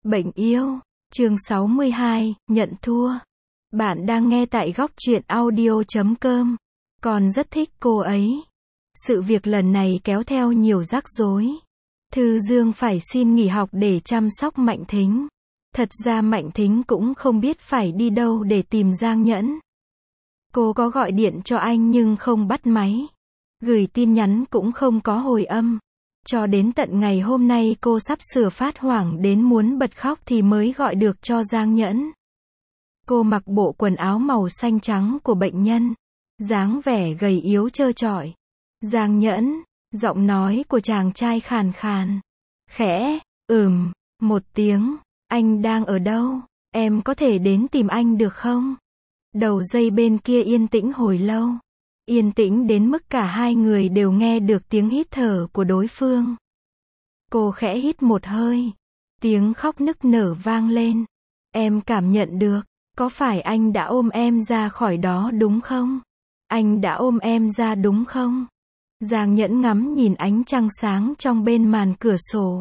Bệnh yêu, chương 62, nhận thua. Bạn đang nghe tại góc truyện audio.com. Con rất thích cô ấy. Sự việc lần này kéo theo nhiều rắc rối. Thư Dương phải xin nghỉ học để chăm sóc Mạnh Thính. Thật ra Mạnh Thính cũng không biết phải đi đâu để tìm Giang Nhẫn. Cô có gọi điện cho anh nhưng không bắt máy. Gửi tin nhắn cũng không có hồi âm. Cho đến tận ngày hôm nay cô sắp sửa phát hoảng đến muốn bật khóc thì mới gọi được cho Giang Nhẫn. Cô mặc bộ quần áo màu xanh trắng của bệnh nhân. Dáng vẻ gầy yếu trơ trọi. Giang Nhẫn, giọng nói của chàng trai khàn khàn. Khẽ, một tiếng. Anh đang ở đâu? Em có thể đến tìm anh được không? Đầu dây bên kia yên tĩnh hồi lâu. Yên tĩnh đến mức cả hai người đều nghe được tiếng hít thở của đối phương. Cô khẽ hít một hơi. Tiếng khóc nức nở vang lên. Em cảm nhận được. Có phải anh đã ôm em ra khỏi đó đúng không? Anh đã ôm em ra đúng không? Giang Nhẫn ngắm nhìn ánh trăng sáng trong bên màn cửa sổ.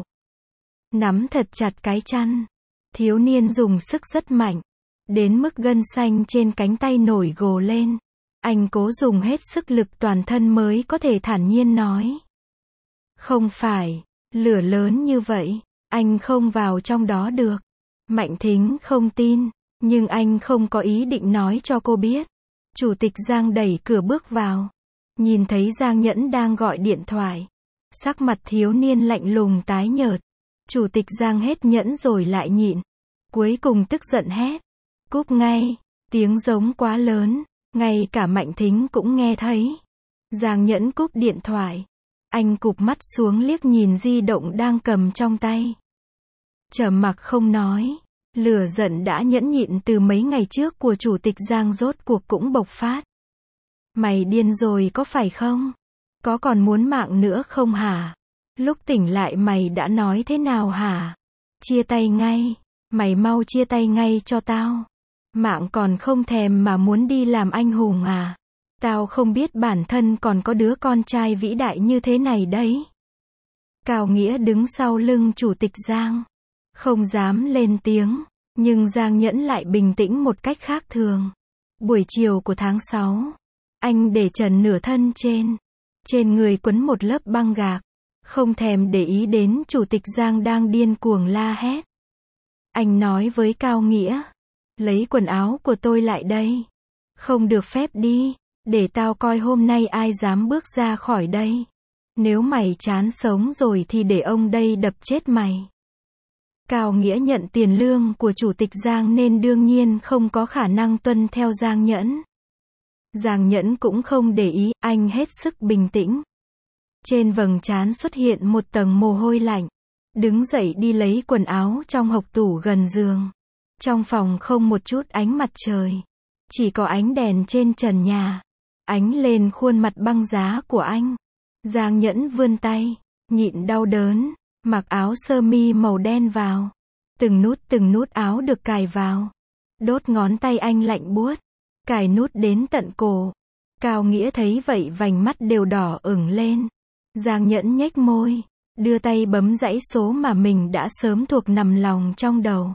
Nắm thật chặt cái chăn. Thiếu niên dùng sức rất mạnh. Đến mức gân xanh trên cánh tay nổi gồ lên. Anh cố dùng hết sức lực toàn thân mới có thể thản nhiên nói. Không phải, lửa lớn như vậy, anh không vào trong đó được. Mạnh Thính không tin, nhưng anh không có ý định nói cho cô biết. Chủ tịch Giang đẩy cửa bước vào. Nhìn thấy Giang Nhẫn đang gọi điện thoại. Sắc mặt thiếu niên lạnh lùng tái nhợt. Chủ tịch Giang hết nhẫn rồi lại nhịn. Cuối cùng tức giận hét. Cúp ngay, tiếng giống quá lớn. Ngay cả Mạnh Thính cũng nghe thấy. Giang Nhẫn cúp điện thoại. Anh cụp mắt xuống liếc nhìn di động đang cầm trong tay. Trầm mặc không nói. Lửa giận đã nhẫn nhịn từ mấy ngày trước của chủ tịch Giang rốt cuộc cũng bộc phát. Mày điên rồi có phải không? Có còn muốn mạng nữa không hả? Lúc tỉnh lại mày đã nói thế nào hả? Chia tay ngay. Mày mau chia tay ngay cho tao. Mạng còn không thèm mà muốn đi làm anh hùng à? Tao không biết bản thân còn có đứa con trai vĩ đại như thế này đấy. Cao Nghĩa đứng sau lưng chủ tịch Giang. Không dám lên tiếng. Nhưng Giang Nhẫn lại bình tĩnh một cách khác thường. Buổi chiều của tháng 6. Anh để trần nửa thân trên. Trên người quấn một lớp băng gạc. Không thèm để ý đến chủ tịch Giang đang điên cuồng la hét. Anh nói với Cao Nghĩa. Lấy quần áo của tôi lại đây. Không được phép đi. Để tao coi hôm nay ai dám bước ra khỏi đây. Nếu mày chán sống rồi thì để ông đây đập chết mày. Cao Nghĩa nhận tiền lương của chủ tịch Giang nên đương nhiên không có khả năng tuân theo Giang Nhẫn. Giang Nhẫn cũng không để ý, anh hết sức bình tĩnh. Trên vầng trán xuất hiện một tầng mồ hôi lạnh. Đứng dậy đi lấy quần áo trong hộc tủ gần giường. Trong phòng không một chút ánh mặt trời. Chỉ có ánh đèn trên trần nhà. Ánh lên khuôn mặt băng giá của anh. Giang Nhẫn vươn tay. Nhịn đau đớn. Mặc áo sơ mi màu đen vào. Từng nút áo được cài vào. Đốt ngón tay anh lạnh buốt. Cài nút đến tận cổ. Cao Nghĩa thấy vậy vành mắt đều đỏ ửng lên. Giang Nhẫn nhếch môi. Đưa tay bấm dãy số mà mình đã sớm thuộc nằm lòng trong đầu.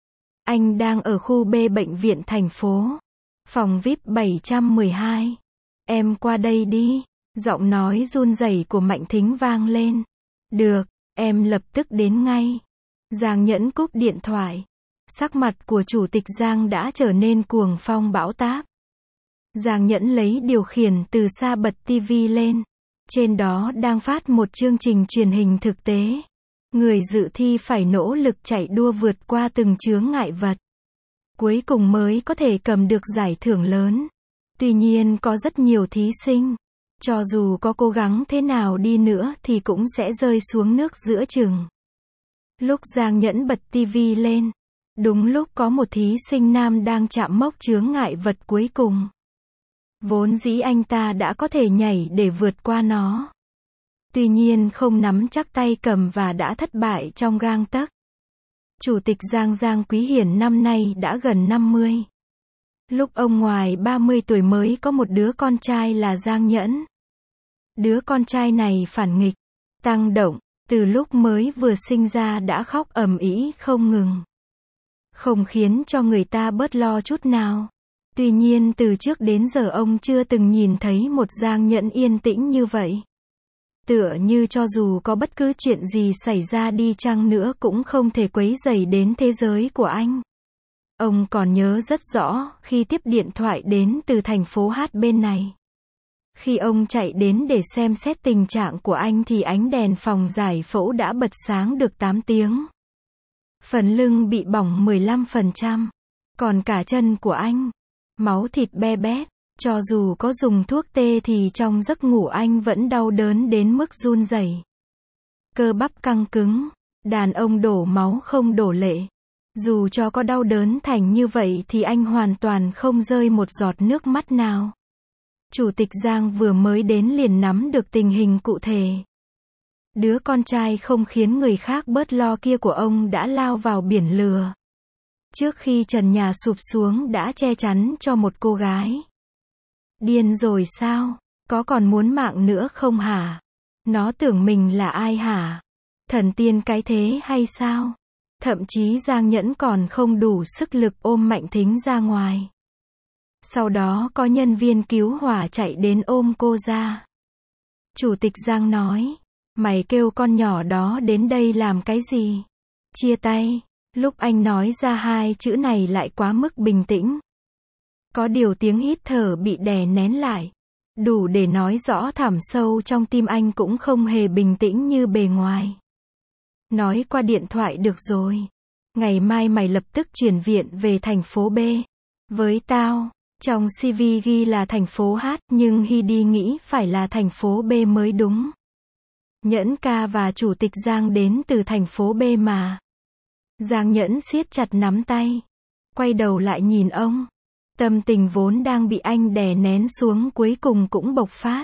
Anh đang ở khu B bệnh viện thành phố. Phòng VIP 712. Em qua đây đi. Giọng nói run rẩy của Mạnh Thính vang lên. Được, em lập tức đến ngay. Giang Nhẫn cúp điện thoại. Sắc mặt của chủ tịch Giang đã trở nên cuồng phong bão táp. Giang Nhẫn lấy điều khiển từ xa bật tivi lên. Trên đó đang phát một chương trình truyền hình thực tế. Người dự thi phải nỗ lực chạy đua vượt qua từng chướng ngại vật. Cuối cùng mới có thể cầm được giải thưởng lớn. Tuy nhiên có rất nhiều thí sinh. Cho dù có cố gắng thế nào đi nữa thì cũng sẽ rơi xuống nước giữa chừng. Lúc Giang Nhẫn bật tivi lên. Đúng lúc có một thí sinh nam đang chạm mốc chướng ngại vật cuối cùng. Vốn dĩ anh ta đã có thể nhảy để vượt qua nó. Tuy nhiên không nắm chắc tay cầm và đã thất bại trong gang tấc. Chủ tịch Giang Quý Hiển năm nay đã gần 50. Lúc ông ngoài 30 tuổi mới có một đứa con trai là Giang Nhẫn. Đứa con trai này phản nghịch, tăng động, Từ lúc mới vừa sinh ra đã khóc ầm ĩ không ngừng. Không khiến cho người ta bớt lo chút nào. Tuy nhiên từ trước đến giờ ông chưa từng nhìn thấy một Giang Nhẫn yên tĩnh như vậy. Tựa như cho dù có bất cứ chuyện gì xảy ra đi chăng nữa cũng không thể quấy rầy đến thế giới của anh. Ông còn nhớ rất rõ khi tiếp điện thoại đến từ thành phố Hát bên này. Khi ông chạy đến để xem xét tình trạng của anh thì ánh đèn phòng giải phẫu đã bật sáng được 8 tiếng. Phần lưng bị bỏng 15%. Còn cả chân của anh, máu thịt be bét. Cho dù có dùng thuốc tê thì trong giấc ngủ anh vẫn đau đớn đến mức run rẩy. Cơ bắp căng cứng. Đàn ông đổ máu không đổ lệ. Dù cho có đau đớn thành như vậy thì anh hoàn toàn không rơi một giọt nước mắt nào. Chủ tịch Giang vừa mới đến liền nắm được tình hình cụ thể. Đứa con trai không khiến người khác bớt lo kia của ông đã lao vào biển lửa. Trước khi trần nhà sụp xuống đã che chắn cho một cô gái. Điên rồi sao? Có còn muốn mạng nữa không hả? Nó tưởng mình là ai hả? Thần tiên cái thế hay sao? Thậm chí Giang Nhẫn còn không đủ sức lực ôm Mạnh Thính ra ngoài. Sau đó có nhân viên cứu hỏa chạy đến ôm cô ra. Chủ tịch Giang nói, mày kêu con nhỏ đó đến đây làm cái gì? Chia tay. Lúc anh nói ra hai chữ này lại quá mức bình tĩnh. Có điều tiếng hít thở bị đè nén lại. Đủ để nói rõ thẳm sâu trong tim anh cũng không hề bình tĩnh như bề ngoài. Nói qua điện thoại được rồi. Ngày mai mày lập tức chuyển viện về thành phố B. Với tao, trong CV ghi là thành phố H nhưng Hy đi nghĩ phải là thành phố B mới đúng. Nhẫn ca và chủ tịch Giang đến từ thành phố B mà. Giang Nhẫn siết chặt nắm tay. Quay đầu lại nhìn ông. Tâm tình vốn đang bị anh đè nén xuống cuối cùng cũng bộc phát.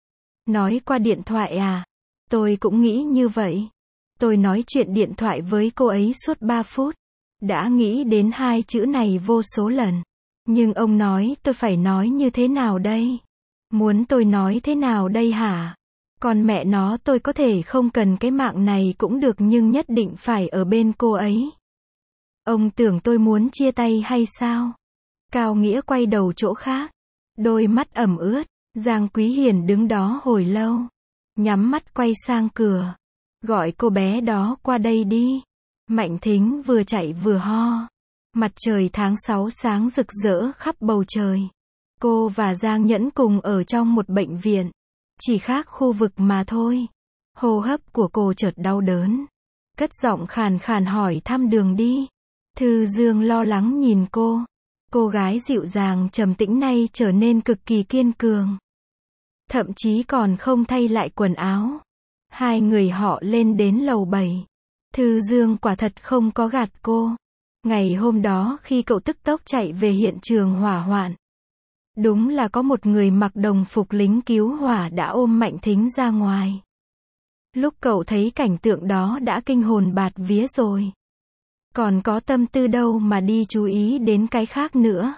Nói qua điện thoại à? Tôi cũng nghĩ như vậy. Tôi nói chuyện điện thoại với cô ấy suốt 3 phút. Đã nghĩ đến hai chữ này vô số lần. Nhưng ông nói tôi phải nói như thế nào đây? Muốn tôi nói thế nào đây hả? Còn mẹ nó tôi có thể không cần cái mạng này cũng được nhưng nhất định phải ở bên cô ấy. Ông tưởng tôi muốn chia tay hay sao? Cao Nghĩa quay đầu chỗ khác. Đôi mắt ẩm ướt. Giang Quý Hiền đứng đó hồi lâu. Nhắm mắt quay sang cửa. Gọi cô bé đó qua đây đi. Mạnh Thính vừa chạy vừa ho. Mặt trời tháng 6 sáng rực rỡ khắp bầu trời. Cô và Giang Nhẫn cùng ở trong một bệnh viện. Chỉ khác khu vực mà thôi. Hô hấp của cô chợt đau đớn. Cất giọng khàn khàn hỏi thăm đường đi. Thư Dương lo lắng nhìn cô. Cô gái dịu dàng trầm tĩnh này trở nên cực kỳ kiên cường. Thậm chí còn không thay lại quần áo. Hai người họ lên đến lầu 7. Thư Dương quả thật không có gạt cô. Ngày hôm đó khi cậu tức tốc chạy về hiện trường hỏa hoạn. Đúng là có một người mặc đồng phục lính cứu hỏa đã ôm Mạnh Thính ra ngoài. Lúc cậu thấy cảnh tượng đó đã kinh hồn bạt vía rồi. Còn có tâm tư đâu mà đi chú ý đến cái khác nữa.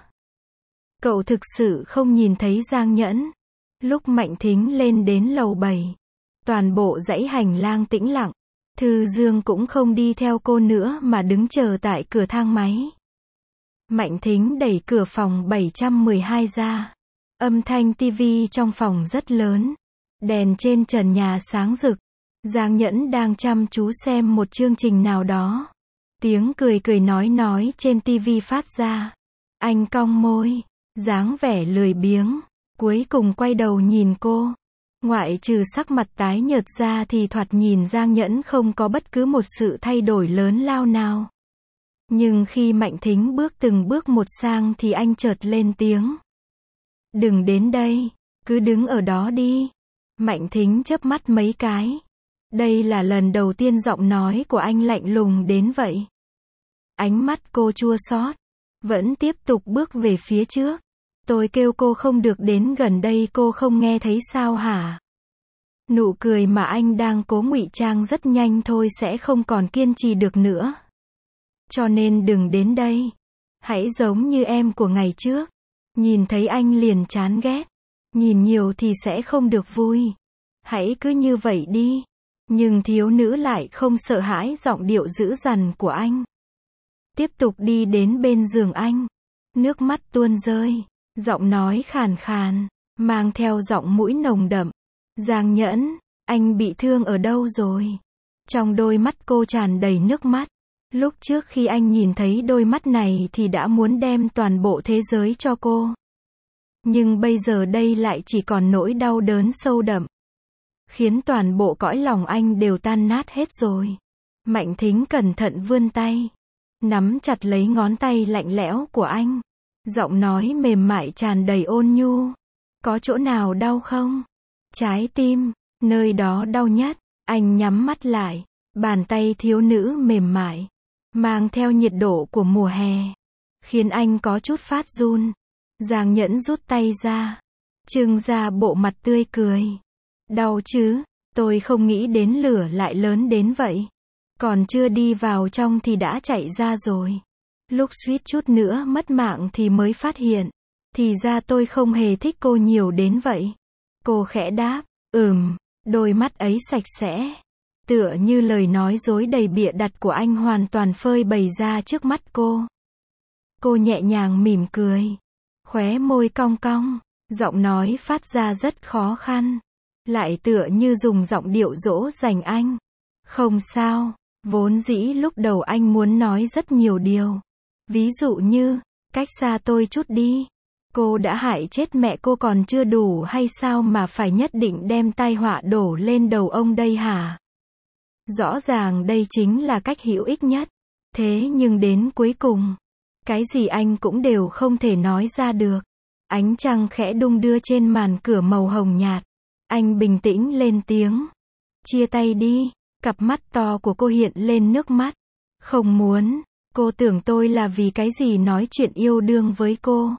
Cậu thực sự không nhìn thấy Giang Nhẫn. Lúc Mạnh Thính lên đến lầu 7. Toàn bộ dãy hành lang tĩnh lặng. Thư Dương cũng không đi theo cô nữa mà đứng chờ tại cửa thang máy. Mạnh Thính đẩy cửa phòng 712 ra. Âm thanh tivi trong phòng rất lớn. Đèn trên trần nhà sáng rực. Giang Nhẫn đang chăm chú xem một chương trình nào đó. Tiếng cười cười nói trên tivi phát ra. Anh cong môi, dáng vẻ lười biếng, cuối cùng quay đầu nhìn cô. Ngoại trừ sắc mặt tái nhợt ra thì thoạt nhìn Giang Nhẫn không có bất cứ một sự thay đổi lớn lao nào. Nhưng khi Mạnh Thính bước từng bước một sang thì anh chợt lên tiếng. Đừng đến đây, cứ đứng ở đó đi. Mạnh Thính chớp mắt mấy cái. Đây là lần đầu tiên giọng nói của anh lạnh lùng đến vậy. Ánh mắt cô chua xót, vẫn tiếp tục bước về phía trước. Tôi kêu cô không được đến gần đây cô không nghe thấy sao hả? Nụ cười mà anh đang cố ngụy trang rất nhanh thôi sẽ không còn kiên trì được nữa. Cho nên đừng đến đây. Hãy giống như em của ngày trước. Nhìn thấy anh liền chán ghét. Nhìn nhiều thì sẽ không được vui. Hãy cứ như vậy đi. Nhưng thiếu nữ lại không sợ hãi giọng điệu dữ dằn của anh. Tiếp tục đi đến bên giường anh. Nước mắt tuôn rơi. Giọng nói khàn khàn, mang theo giọng mũi nồng đậm. Giang Nhẫn, anh bị thương ở đâu rồi? Trong đôi mắt cô tràn đầy nước mắt. Lúc trước khi anh nhìn thấy đôi mắt này thì đã muốn đem toàn bộ thế giới cho cô. Nhưng bây giờ đây lại chỉ còn nỗi đau đớn sâu đậm. Khiến toàn bộ cõi lòng anh đều tan nát hết rồi. Mạnh Thính cẩn thận vươn tay. Nắm chặt lấy ngón tay lạnh lẽo của anh. Giọng nói mềm mại tràn đầy ôn nhu. Có chỗ nào đau không? Trái tim, nơi đó đau nhất. Anh nhắm mắt lại. Bàn tay thiếu nữ mềm mại. Mang theo nhiệt độ của mùa hè. Khiến anh có chút phát run. Giang Nhẫn rút tay ra. Trưng ra bộ mặt tươi cười. Đau chứ? Tôi không nghĩ đến lửa lại lớn đến vậy. Còn chưa đi vào trong thì đã chạy ra rồi. Lúc suýt chút nữa mất mạng thì mới phát hiện. Thì ra tôi không hề thích cô nhiều đến vậy. Cô khẽ đáp. Đôi mắt ấy sạch sẽ. Tựa như lời nói dối đầy bịa đặt của anh hoàn toàn phơi bày ra trước mắt cô. Cô nhẹ nhàng mỉm cười. Khóe môi cong cong. Giọng nói phát ra rất khó khăn. Lại tựa như dùng giọng điệu dỗ dành anh. Không sao. Vốn dĩ lúc đầu anh muốn nói rất nhiều điều. Ví dụ như, cách xa tôi chút đi. Cô đã hại chết mẹ cô còn chưa đủ hay sao mà phải nhất định đem tai họa đổ lên đầu ông đây hả? Rõ ràng đây chính là cách hữu ích nhất. Thế nhưng đến cuối cùng, cái gì anh cũng đều không thể nói ra được. Ánh trăng khẽ đung đưa trên màn cửa màu hồng nhạt. Anh bình tĩnh lên tiếng. Chia tay đi. Cặp mắt to của cô hiện lên nước mắt. Không muốn. Cô tưởng tôi là vì cái gì nói chuyện yêu đương với cô.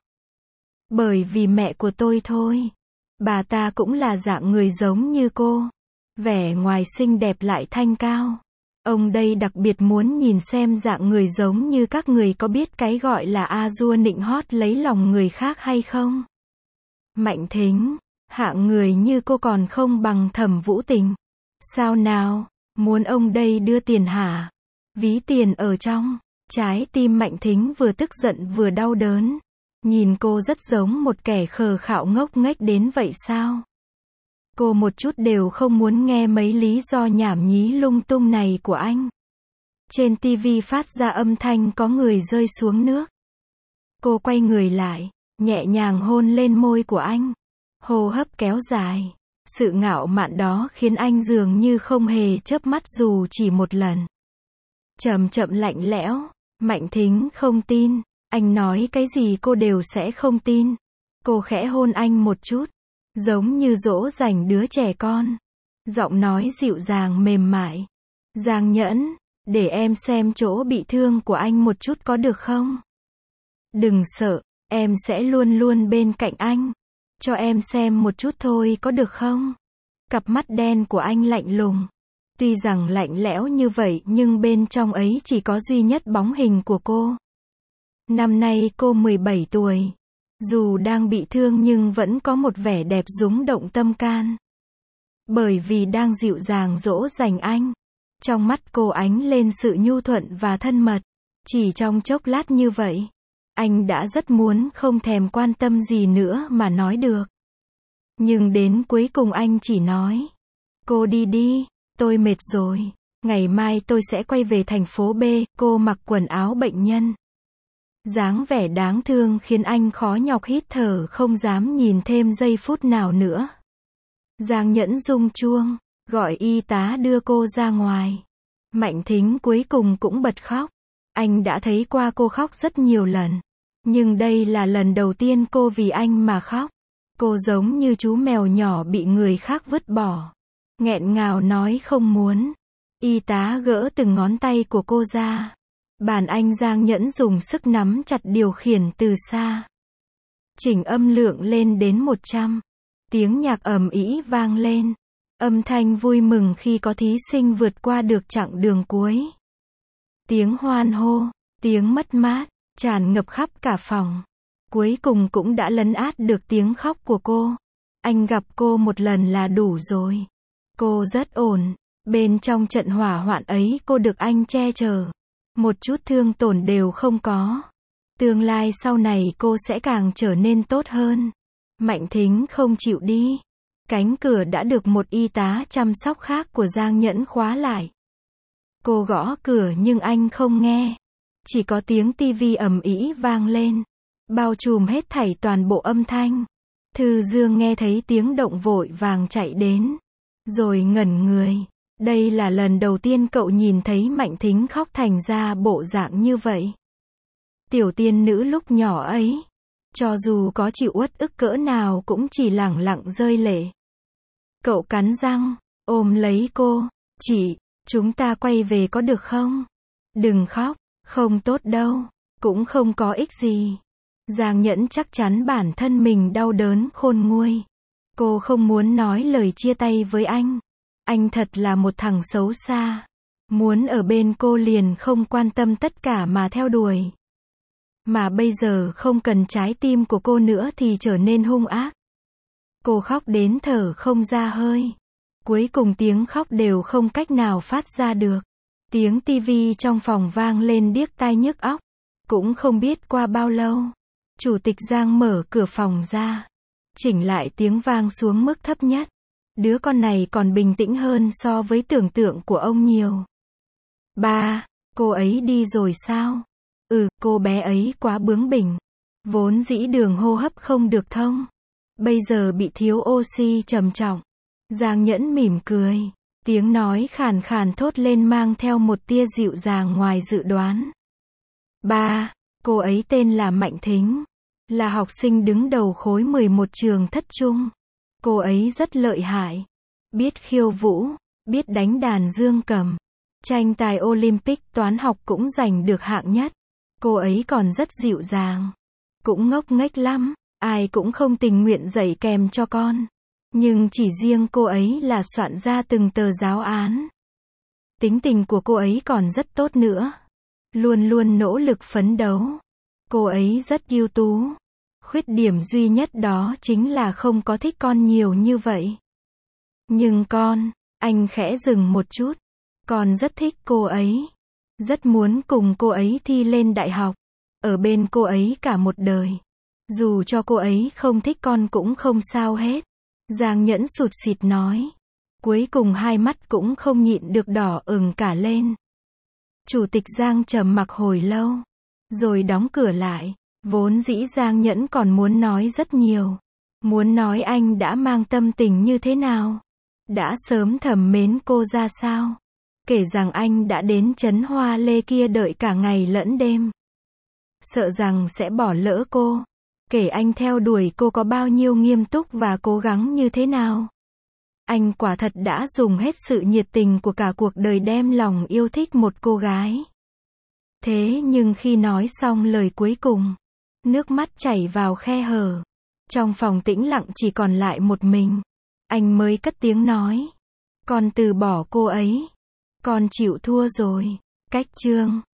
Bởi vì mẹ của tôi thôi. Bà ta cũng là dạng người giống như cô. Vẻ ngoài xinh đẹp lại thanh cao. Ông đây đặc biệt muốn nhìn xem dạng người giống như các người có biết cái gọi là a dua nịnh hót lấy lòng người khác hay không. Mạnh Thính, hạng người như cô còn không bằng Thẩm Vũ Tình. Sao nào, muốn ông đây đưa tiền hả? Ví tiền ở trong. Trái tim Mạnh Thính vừa tức giận vừa đau đớn. Nhìn cô rất giống một kẻ khờ khạo ngốc nghếch đến vậy sao? Cô một chút đều không muốn nghe mấy lý do nhảm nhí lung tung này của anh. Trên tivi phát ra âm thanh có người rơi xuống nước. Cô quay người lại, nhẹ nhàng hôn lên môi của anh. Hô hấp kéo dài. Sự ngạo mạn đó khiến anh dường như không hề chớp mắt dù chỉ một lần. Chậm chậm lạnh lẽo. Mạnh Thính không tin. Anh nói cái gì cô đều sẽ không tin. Cô khẽ hôn anh một chút. Giống như dỗ dành đứa trẻ con. Giọng nói dịu dàng mềm mại. Giang Nhẫn, để em xem chỗ bị thương của anh một chút có được không? Đừng sợ, em sẽ luôn luôn bên cạnh anh. Cho em xem một chút thôi có được không? Cặp mắt đen của anh lạnh lùng. Tuy rằng lạnh lẽo như vậy nhưng bên trong ấy chỉ có duy nhất bóng hình của cô. Năm nay cô 17 tuổi. Dù đang bị thương nhưng vẫn có một vẻ đẹp rúng động tâm can. Bởi vì đang dịu dàng dỗ dành anh. Trong mắt cô ánh lên sự nhu thuận và thân mật. Chỉ trong chốc lát như vậy, anh đã rất muốn không thèm quan tâm gì nữa mà nói được. Nhưng đến cuối cùng anh chỉ nói. Cô đi đi, tôi mệt rồi. Ngày mai tôi sẽ quay về thành phố B. Cô mặc quần áo bệnh nhân. Dáng vẻ đáng thương khiến anh khó nhọc hít thở không dám nhìn thêm giây phút nào nữa. Giang Nhẫn rung chuông, gọi y tá đưa cô ra ngoài. Mạnh Thính cuối cùng cũng bật khóc. Anh đã thấy qua cô khóc rất nhiều lần. Nhưng đây là lần đầu tiên cô vì anh mà khóc. Cô giống như chú mèo nhỏ bị người khác vứt bỏ. Nghẹn ngào nói không muốn. Y tá gỡ từng ngón tay của cô ra. Bàn anh Giang Nhẫn dùng sức nắm chặt điều khiển từ xa. Chỉnh âm lượng lên đến 100. Tiếng nhạc ầm ĩ vang lên. Âm thanh vui mừng khi có thí sinh vượt qua được chặng đường cuối. Tiếng hoan hô, tiếng mất mát, tràn ngập khắp cả phòng. Cuối cùng cũng đã lấn át được tiếng khóc của cô. Anh gặp cô một lần là đủ rồi. Cô rất ổn, Bên trong trận hỏa hoạn ấy cô được anh che chở. Một chút thương tổn đều không có. Tương lai sau này cô sẽ càng trở nên tốt hơn. Mạnh Thính không chịu đi. Cánh cửa đã được một y tá chăm sóc khác của Giang Nhẫn khóa lại. Cô gõ cửa nhưng anh không nghe. Chỉ có tiếng tivi ầm ĩ vang lên, bao trùm hết thảy toàn bộ âm thanh. Thư Dương nghe thấy tiếng động vội vàng chạy đến, rồi ngẩn người. Đây là lần đầu tiên cậu nhìn thấy Mạnh Thính khóc thành ra bộ dạng như vậy. Tiểu tiên nữ lúc nhỏ ấy, cho dù có chịu uất ức cỡ nào cũng chỉ lẳng lặng rơi lệ. Cậu cắn răng, ôm lấy cô. Chị, chúng ta quay về có được không? Đừng khóc, không tốt đâu, cũng không có ích gì. Giang Nhẫn chắc chắn bản thân mình đau đớn khôn nguôi. Cô không muốn nói lời chia tay với anh. Anh thật là một thằng xấu xa. Muốn ở bên cô liền không quan tâm tất cả mà theo đuổi. Mà bây giờ không cần trái tim của cô nữa thì trở nên hung ác. Cô khóc đến thở không ra hơi. Cuối cùng tiếng khóc đều không cách nào phát ra được. Tiếng tivi trong phòng vang lên điếc tai nhức óc. Cũng không biết qua bao lâu, Chủ tịch Giang mở cửa phòng ra, chỉnh lại tiếng vang xuống mức thấp nhất. Đứa con này còn bình tĩnh hơn so với tưởng tượng của ông nhiều. Ba, cô ấy đi rồi sao? Cô bé ấy quá bướng bỉnh. Vốn dĩ đường hô hấp không được thông. Bây giờ bị thiếu oxy trầm trọng. Giang Nhẫn mỉm cười. Tiếng nói khàn khàn thốt lên mang theo một tia dịu dàng ngoài dự đoán. Ba, cô ấy tên là Mạnh Thính. Là học sinh đứng đầu khối 11 trường thất trung. Cô ấy rất lợi hại. Biết khiêu vũ, biết đánh đàn dương cầm. Tranh tài Olympic toán học cũng giành được hạng nhất. Cô ấy còn rất dịu dàng. Cũng ngốc nghếch lắm. Ai cũng không tình nguyện dạy kèm cho con. Nhưng chỉ riêng cô ấy là soạn ra từng tờ giáo án. Tính tình của cô ấy còn rất tốt nữa. Luôn luôn nỗ lực phấn đấu. Cô ấy rất ưu tú. Khuyết điểm duy nhất đó chính là không có thích con nhiều như vậy. Nhưng anh khẽ dừng một chút. Con rất thích cô ấy. Rất muốn cùng cô ấy thi lên đại học. Ở bên cô ấy cả một đời. Dù cho cô ấy không thích con cũng không sao hết. Giang Nhẫn sụt sịt nói. Cuối cùng hai mắt cũng không nhịn được đỏ ửng cả lên. Chủ tịch Giang trầm mặc hồi lâu. Rồi đóng cửa lại. Vốn dĩ Giang Nhẫn còn muốn nói rất nhiều. Muốn nói anh đã mang tâm tình như thế nào. Đã sớm thầm mến cô ra sao. Kể rằng anh đã đến trấn Hoa Lê kia đợi cả ngày lẫn đêm. Sợ rằng sẽ bỏ lỡ cô. Kể anh theo đuổi cô có bao nhiêu nghiêm túc và cố gắng như thế nào. Anh quả thật đã dùng hết sự nhiệt tình của cả cuộc đời đem lòng yêu thích một cô gái. Thế nhưng khi nói xong lời cuối cùng, nước mắt chảy vào khe hở. Trong phòng tĩnh lặng chỉ còn lại một mình. Anh mới cất tiếng nói. Con từ bỏ cô ấy. Con chịu thua rồi. Cách chương